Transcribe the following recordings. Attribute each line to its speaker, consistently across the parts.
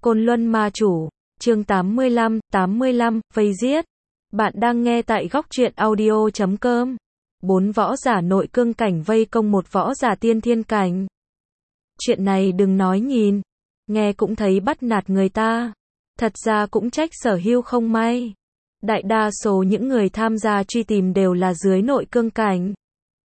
Speaker 1: Côn Luân Ma Chủ, chương 85, vây giết. Bạn đang nghe tại góc truyện audio.com. 4 võ giả nội cương cảnh vây công một võ giả tiên thiên cảnh. Chuyện này đừng nói nhìn, nghe cũng thấy bắt nạt người ta. Thật ra cũng trách Sở Hưu không may. Đại đa số những người tham gia truy tìm đều là dưới nội cương cảnh.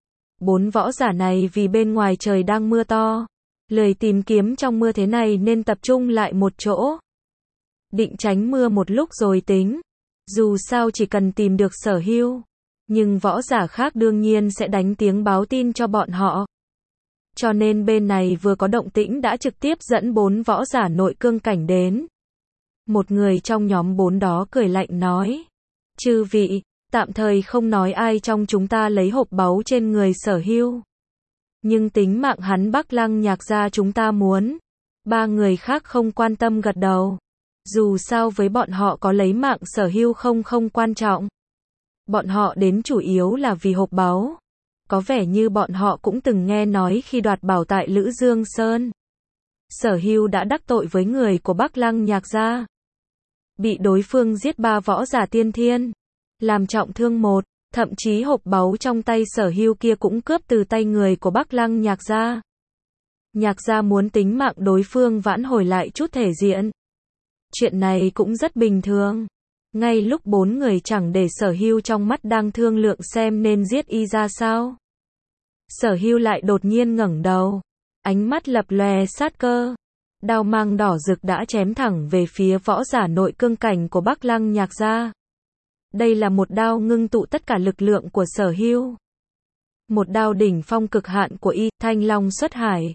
Speaker 1: 4 võ giả này vì bên ngoài trời đang mưa to, lười tìm kiếm trong mưa thế này nên tập trung lại một chỗ. Định tránh mưa một lúc rồi tính. Dù sao chỉ cần tìm được Sở Hưu, nhưng võ giả khác đương nhiên sẽ đánh tiếng báo tin cho bọn họ. Cho nên bên này vừa có động tĩnh đã trực tiếp dẫn 4 võ giả nội cương cảnh đến. Một người trong nhóm 4 đó cười lạnh nói: "Chư vị, tạm thời không nói ai trong chúng ta lấy hộp báu trên người Sở Hưu, nhưng tính mạng hắn Bắc Lăng Nhạc gia chúng ta muốn." 3 người khác không quan tâm gật đầu. Dù sao với bọn họ có lấy mạng Sở Hưu không quan trọng. Bọn họ đến chủ yếu là vì hộp báu. Có vẻ như bọn họ cũng từng nghe nói khi đoạt bảo tại Lữ Dương Sơn, Sở Hưu đã đắc tội với người của Bắc Lăng Nhạc gia, bị đối phương giết 3 võ giả tiên thiên, làm trọng thương 1, thậm chí hộp báu trong tay Sở Hưu kia cũng cướp từ tay người của Bắc Lăng Nhạc gia. Nhạc gia muốn tính mạng đối phương vãn hồi lại chút thể diện. Chuyện này cũng rất bình thường. Ngay lúc 4 người chẳng để Sở Hưu trong mắt đang thương lượng xem nên giết y ra sao, Sở Hưu lại đột nhiên ngẩng đầu, ánh mắt lập lòe sát cơ. Đao mang đỏ rực đã chém thẳng về phía võ giả nội cương cảnh của Bắc Lăng Nhạc gia. Đây là một đao ngưng tụ tất cả lực lượng của Sở Hưu. Một đao đỉnh phong cực hạn của y, Thanh Long xuất hải,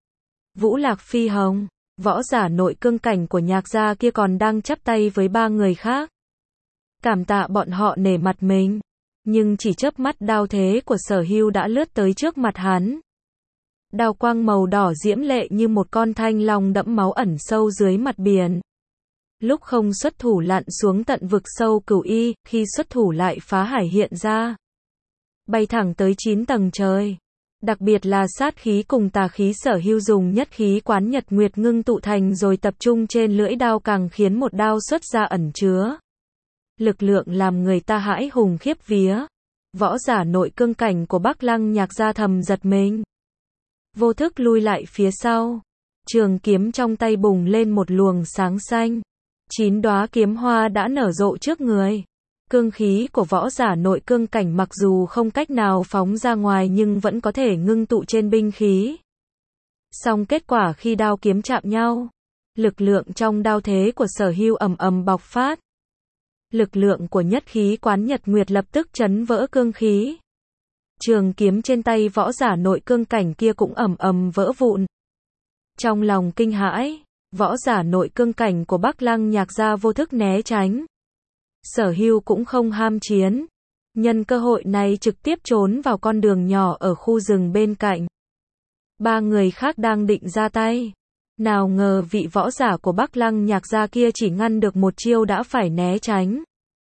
Speaker 1: Vũ Lạc phi hồng. Võ giả nội cương cảnh của Nhạc gia kia còn đang chắp tay với 3 người khác, cảm tạ bọn họ nể mặt mình, nhưng chỉ chớp mắt đao thế của Sở Hưu đã lướt tới trước mặt hắn. Đao quang màu đỏ diễm lệ như một con thanh long đẫm máu ẩn sâu dưới mặt biển. Lúc không xuất thủ lặn xuống tận vực sâu cửu y, khi xuất thủ lại phá hải hiện ra, bay thẳng tới 9 tầng trời. Đặc biệt là sát khí cùng tà khí Sở Hưu dùng nhất khí quán nhật nguyệt ngưng tụ thành rồi tập trung trên lưỡi đao càng khiến một đao xuất ra ẩn chứa lực lượng làm người ta hãi hùng khiếp vía. Võ giả nội cương cảnh của Bắc Lăng Nhạc gia thầm giật mình, vô thức lui lại phía sau. Trường kiếm trong tay bùng lên một luồng sáng xanh, 9 đóa kiếm hoa đã nở rộ trước người. Cương khí của võ giả nội cương cảnh mặc dù không cách nào phóng ra ngoài nhưng vẫn có thể ngưng tụ trên binh khí. Song kết quả khi đao kiếm chạm nhau, lực lượng trong đao thế của Sở Hưu ầm ầm bộc phát. Lực lượng của nhất khí quán nhật nguyệt lập tức chấn vỡ cương khí. Trường kiếm trên tay võ giả nội cương cảnh kia cũng ầm ầm vỡ vụn. Trong lòng kinh hãi, võ giả nội cương cảnh của Bắc Lăng Nhạc gia vô thức né tránh. Sở Hưu cũng không ham chiến, nhân cơ hội này trực tiếp trốn vào con đường nhỏ ở khu rừng bên cạnh. 3 người khác đang định ra tay, nào ngờ vị võ giả của Bắc Lăng Nhạc gia kia chỉ ngăn được một chiêu đã phải né tránh.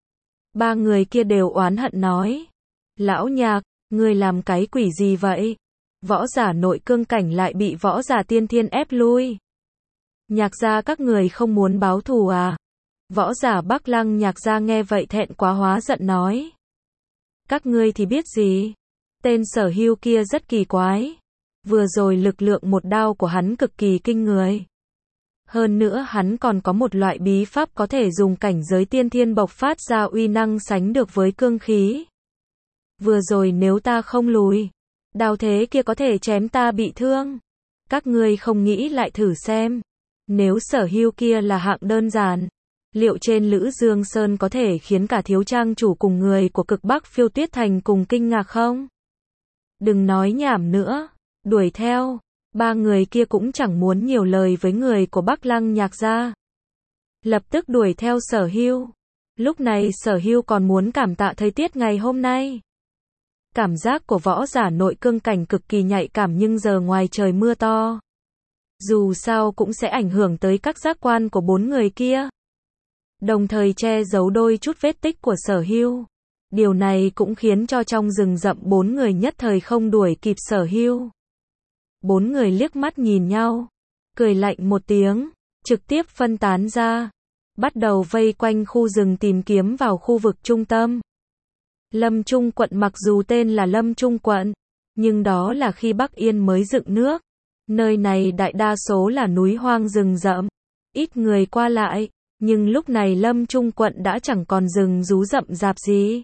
Speaker 1: 3 người kia đều oán hận nói: "Lão Nhạc, ngươi làm cái quỷ gì vậy? Võ giả nội cương cảnh lại bị võ giả tiên thiên ép lui. Nhạc gia các người không muốn báo thù à?" Võ giả Bắc Lăng Nhạc gia nghe vậy thẹn quá hóa giận nói: "Các ngươi thì biết gì? Tên Sở Hưu kia rất kỳ quái. Vừa rồi lực lượng một đao của hắn cực kỳ kinh người. Hơn nữa hắn còn có một loại bí pháp có thể dùng cảnh giới tiên thiên bộc phát ra uy năng sánh được với cương khí. Vừa rồi nếu ta không lùi, đao thế kia có thể chém ta bị thương. Các ngươi không nghĩ lại thử xem, nếu Sở Hưu kia là hạng đơn giản, liệu trên Lữ Dương Sơn có thể khiến cả thiếu trang chủ cùng người của Cực Bắc Phiêu Tuyết Thành cùng kinh ngạc không? Đừng nói nhảm nữa, đuổi theo." 3 người kia cũng chẳng muốn nhiều lời với người của Bắc Lăng Nhạc gia, lập tức đuổi theo Sở Hưu. Lúc này Sở Hưu còn muốn cảm tạ thời tiết ngày hôm nay. Cảm giác của võ giả nội cương cảnh cực kỳ nhạy cảm nhưng giờ ngoài trời mưa to, dù sao cũng sẽ ảnh hưởng tới các giác quan của 4 người kia, đồng thời che giấu đôi chút vết tích của Sở Hưu. Điều này cũng khiến cho trong rừng rậm 4 người nhất thời không đuổi kịp Sở Hưu. 4 người liếc mắt nhìn nhau, cười lạnh một tiếng, trực tiếp phân tán ra, bắt đầu vây quanh khu rừng tìm kiếm vào khu vực trung tâm. Lâm Trung quận mặc dù tên là Lâm Trung quận, nhưng đó là khi Bắc Yên mới dựng nước. Nơi này đại đa số là núi hoang rừng rậm, ít người qua lại, nhưng lúc này Lâm Trung quận đã chẳng còn rừng rú rậm rạp gì.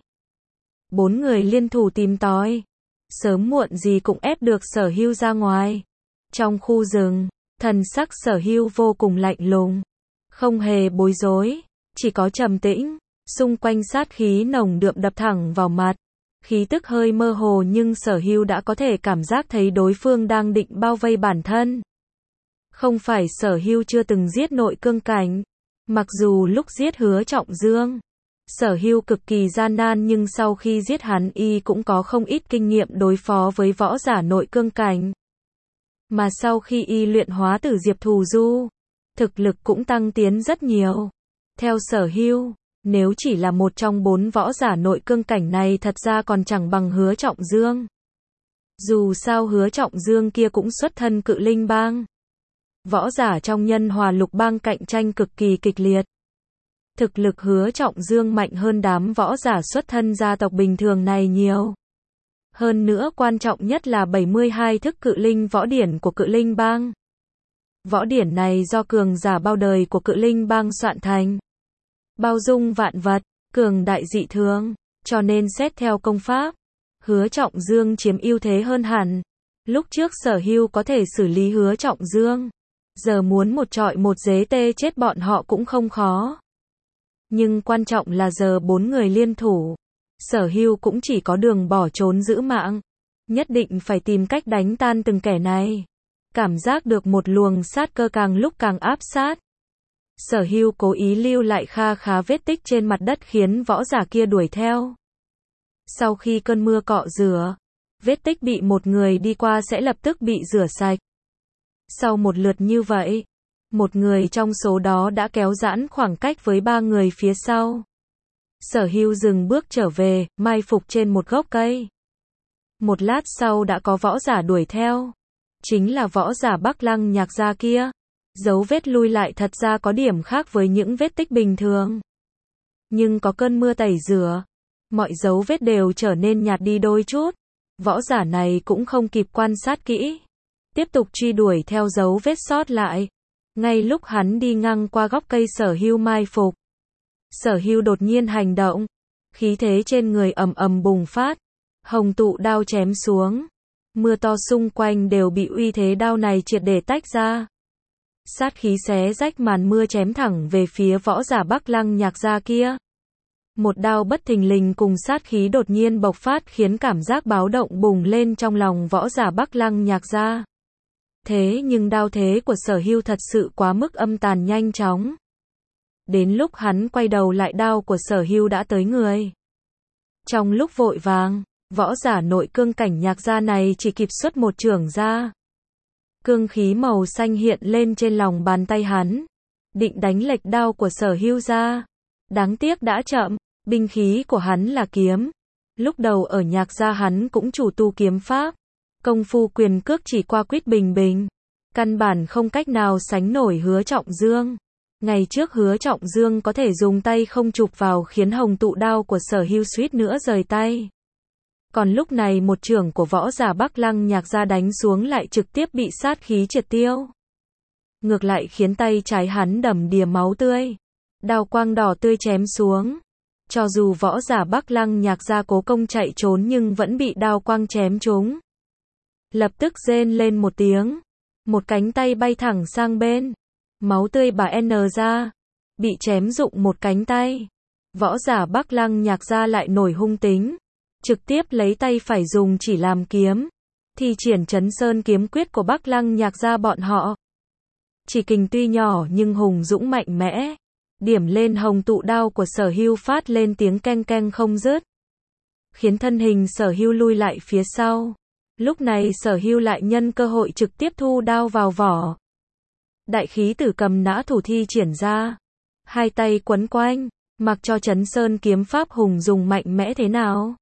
Speaker 1: 4 người liên thủ tìm tòi, sớm muộn gì cũng ép được Sở Hưu ra ngoài. Trong khu rừng, thần sắc Sở Hưu vô cùng lạnh lùng, không hề bối rối, chỉ có trầm tĩnh, xung quanh sát khí nồng đượm đập thẳng vào mặt. Khí tức hơi mơ hồ nhưng Sở Hưu đã có thể cảm giác thấy đối phương đang định bao vây bản thân. Không phải Sở Hưu chưa từng giết nội cương cảnh, mặc dù lúc giết Hứa Trọng Dương, Sở Hưu cực kỳ gian nan nhưng sau khi giết hắn y cũng có không ít kinh nghiệm đối phó với võ giả nội cương cảnh. Mà sau khi y luyện hóa tử Diệp Thù Du, thực lực cũng tăng tiến rất nhiều. Theo Sở Hưu, nếu chỉ là một trong 4 võ giả nội cương cảnh này thật ra còn chẳng bằng Hứa Trọng Dương. Dù sao Hứa Trọng Dương kia cũng xuất thân Cự Linh Bang. Võ giả trong Nhân Hòa Lục Bang cạnh tranh cực kỳ kịch liệt. Thực lực Hứa Trọng Dương mạnh hơn đám võ giả xuất thân gia tộc bình thường này nhiều. Hơn nữa quan trọng nhất là 72 thức Cự Linh võ điển của Cự Linh Bang. Võ điển này do cường giả bao đời của Cự Linh Bang soạn thành. Bao dung vạn vật, cường đại dị thường, cho nên xét theo công pháp, Hứa Trọng Dương chiếm ưu thế hơn hẳn. Lúc trước Sở Hưu có thể xử lý Hứa Trọng Dương, giờ muốn một trọi một dế tê chết bọn họ cũng không khó. Nhưng quan trọng là giờ 4 người liên thủ, Sở Hưu cũng chỉ có đường bỏ trốn giữ mạng, nhất định phải tìm cách đánh tan từng kẻ này. Cảm giác được một luồng sát cơ càng lúc càng áp sát. Sở Hưu cố ý lưu lại kha khá vết tích trên mặt đất khiến võ giả kia đuổi theo. Sau khi cơn mưa cọ rửa, vết tích bị một người đi qua sẽ lập tức bị rửa sạch. Sau một lượt như vậy, một người trong số đó đã kéo giãn khoảng cách với 3 người phía sau. Sở Hưu dừng bước trở về, mai phục trên một gốc cây. Một lát sau đã có võ giả đuổi theo. Chính là võ giả Bắc Lăng Nhạc Gia kia. Dấu vết lui lại thật ra có điểm khác với những vết tích bình thường. Nhưng có cơn mưa tẩy rửa, mọi dấu vết đều trở nên nhạt đi đôi chút. Võ giả này cũng không kịp quan sát kỹ, tiếp tục truy đuổi theo dấu vết sót lại. Ngay lúc hắn đi ngang qua gốc cây Sở Hưu mai phục, Sở Hưu đột nhiên hành động, khí thế trên người ầm ầm bùng phát, hồng tụ đao chém xuống, mưa to xung quanh đều bị uy thế đao này triệt để tách ra. Sát khí xé rách màn mưa chém thẳng về phía võ giả Bắc Lăng Nhạc Gia kia. Một đao bất thình lình cùng sát khí đột nhiên bộc phát khiến cảm giác báo động bùng lên trong lòng võ giả Bắc Lăng Nhạc Gia. Thế nhưng đao thế của Sở Hưu thật sự quá mức âm tàn nhanh chóng. Đến lúc hắn quay đầu lại đao của Sở Hưu đã tới người. Trong lúc vội vàng, võ giả nội cương cảnh Nhạc Gia này chỉ kịp xuất một chưởng ra. Cương khí màu xanh hiện lên trên lòng bàn tay hắn, định đánh lệch đao của Sở Hưu ra. Đáng tiếc đã chậm, binh khí của hắn là kiếm. Lúc đầu ở Nhạc Gia hắn cũng chủ tu kiếm pháp, công phu quyền cước chỉ qua quýt bình bình, căn bản không cách nào sánh nổi Hứa Trọng Dương. Ngày trước Hứa Trọng Dương có thể dùng tay không chụp vào khiến hồng tụ đao của Sở Hưu suýt nữa rời tay. Còn lúc này một chưởng của võ giả Bắc Lăng Nhạc Gia đánh xuống lại trực tiếp bị sát khí triệt tiêu. Ngược lại khiến tay trái hắn đầm đìa máu tươi. Đao quang đỏ tươi chém xuống. Cho dù võ giả Bắc Lăng Nhạc Gia cố công chạy trốn nhưng vẫn bị đao quang chém trúng. Lập tức rên lên một tiếng. Một cánh tay bay thẳng sang bên. Máu tươi bà N ra. Bị chém rụng một cánh tay. Võ giả Bắc Lăng Nhạc Gia lại nổi hung tính. Trực tiếp lấy tay phải dùng chỉ làm kiếm. Thi triển Trấn Sơn kiếm quyết của Bắc Lăng Nhạc Gia bọn họ. Chỉ kình tuy nhỏ nhưng hùng dũng mạnh mẽ. Điểm lên hồng tụ đao của Sở Hưu phát lên tiếng keng keng không dứt. Khiến thân hình Sở Hưu lui lại phía sau. Lúc này Sở Hưu lại nhân cơ hội trực tiếp thu đao vào vỏ. Đại khí tử cầm nã thủ thi triển ra. Hai tay quấn quanh, mặc cho Trấn Sơn kiếm pháp hùng dùng mạnh mẽ thế nào.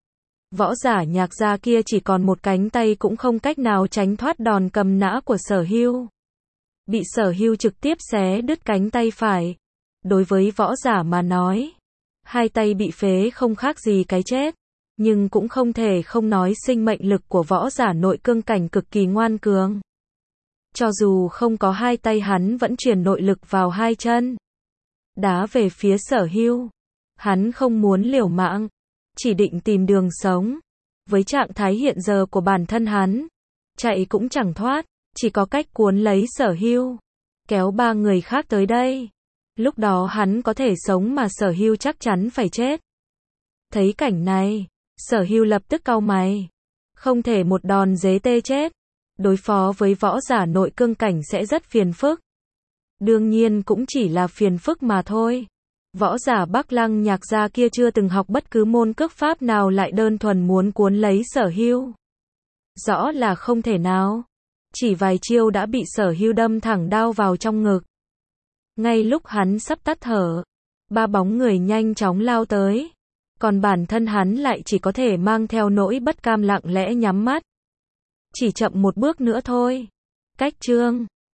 Speaker 1: Võ giả Nhạc Gia kia chỉ còn một cánh tay cũng không cách nào tránh thoát đòn cầm nã của Sở Hưu. bị Sở Hưu trực tiếp xé đứt cánh tay phải. Đối với võ giả mà nói, hai tay bị phế không khác gì cái chết, nhưng cũng không thể không nói sinh mệnh lực của võ giả nội cương cảnh cực kỳ ngoan cường. Cho dù không có hai tay hắn vẫn truyền nội lực vào hai chân, đá về phía Sở Hưu. Hắn không muốn liều mạng, chỉ định tìm đường sống. Với trạng thái hiện giờ của bản thân hắn, chạy cũng chẳng thoát, chỉ có cách cuốn lấy Sở Hưu, kéo ba người khác tới đây. Lúc đó hắn có thể sống mà Sở Hưu chắc chắn phải chết. Thấy cảnh này, Sở Hưu lập tức cau mày. Không thể một đòn dế tê chết. Đối phó với võ giả nội cương cảnh sẽ rất phiền phức. Đương nhiên cũng chỉ là phiền phức mà thôi. Võ giả Bắc Lăng Nhạc gia kia chưa từng học bất cứ môn cước pháp nào lại đơn thuần muốn cuốn lấy Sở Hưu. Rõ là không thể nào. Chỉ vài chiêu đã bị Sở Hưu đâm thẳng đao vào trong ngực. Ngay lúc hắn sắp tắt thở, ba bóng người nhanh chóng lao tới. Còn bản thân hắn lại chỉ có thể mang theo nỗi bất cam lặng lẽ nhắm mắt. Chỉ chậm một bước nữa thôi. Cách chương